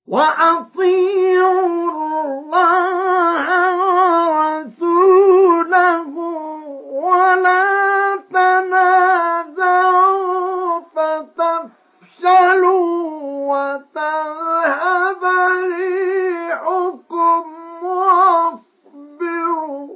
وأطيعوا الله ورسوله ولا تنازعوا فتفشلوا وتذهب ريحكم واصبروا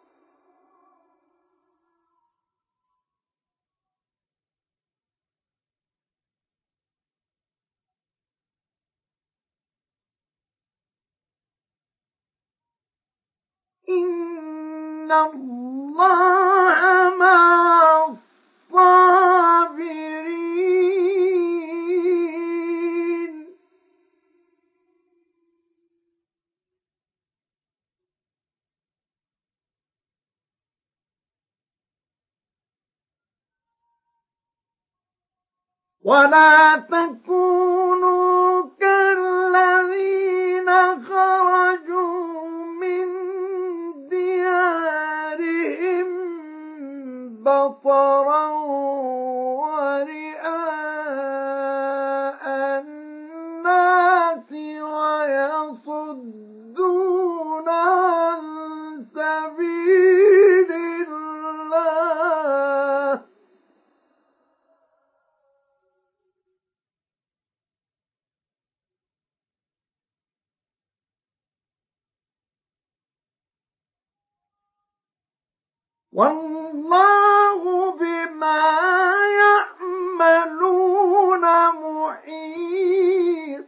إن الله مع الصابرين ولا تكونوا كالذين خرجوا من ديارهم بطرا ورئاء الناس ويصدون عن سبيل الله والله بما يعملون محيط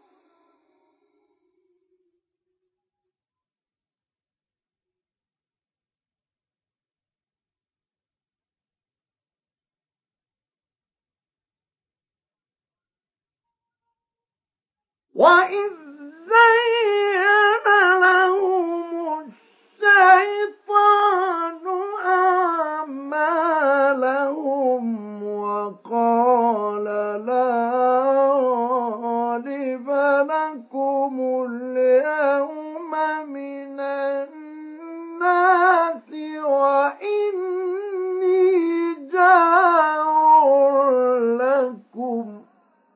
وإذ زين لهم الشيطان أعمالهم وقال لا غالب لكم اليوم من الناس وإني جار لكم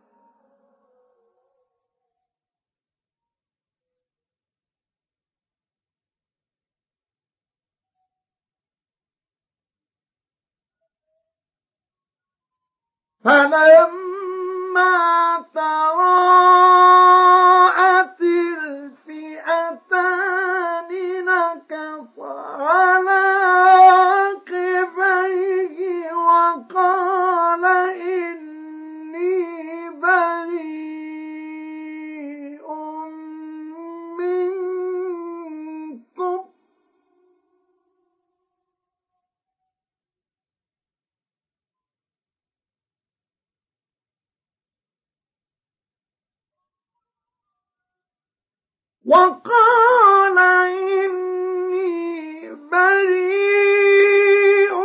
فلما تراءت الفئتان نكص على عقبيه وقال إني بريء منكم وقال إني بريء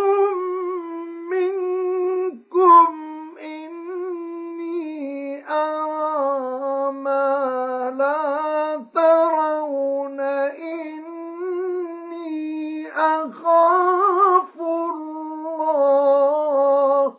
منكم إني أرى ما لا ترون إني أخاف الله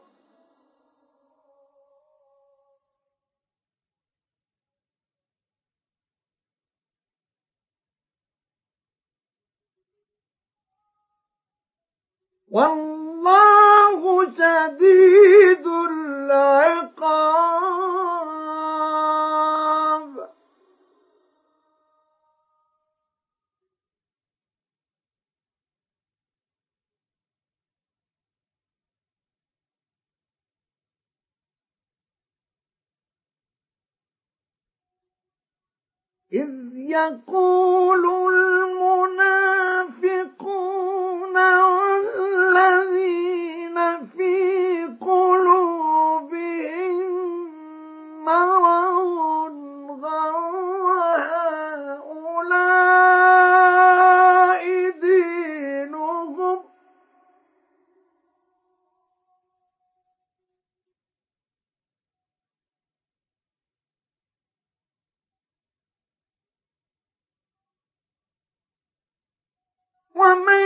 والله شديد العقاب إذ يقول المنافقون والذين في قلوبهم مرض غر هؤلاء دينهم ومن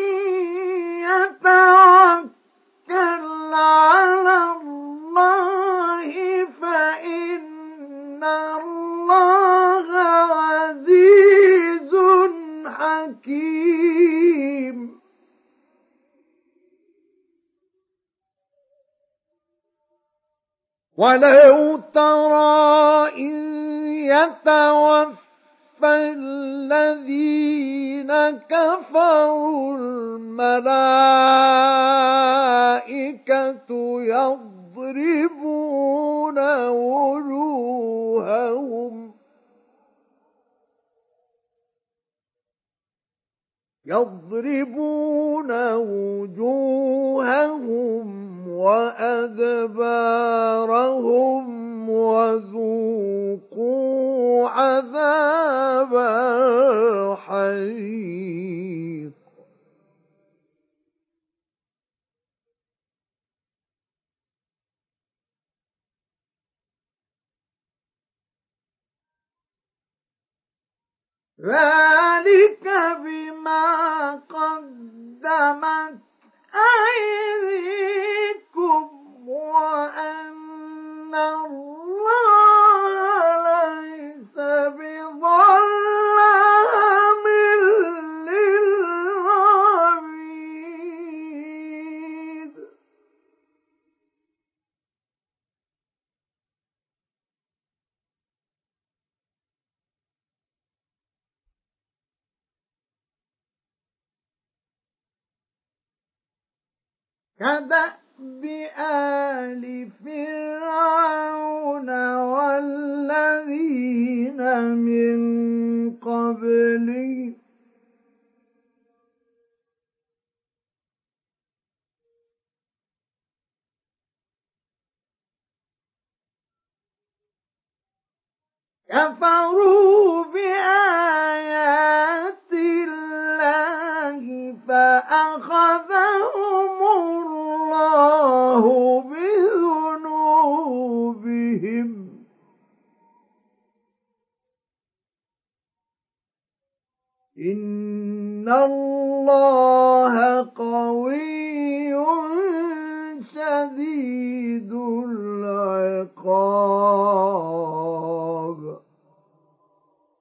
يتوكل على الله فإن الله حكيم. ولو ترى إذ يتوفى الذين كفروا الملائكة يضربون وجوههم وأدبارهم وذوقوا عذاب الحريق. ذلك بما قدمت أيديكم وأن الله ليس بظلام للعبيد. كدأب آل فرعون والذين من قبلهم كفروا بآيات الله فأخذهم الله بذنوبهم إن الله قوي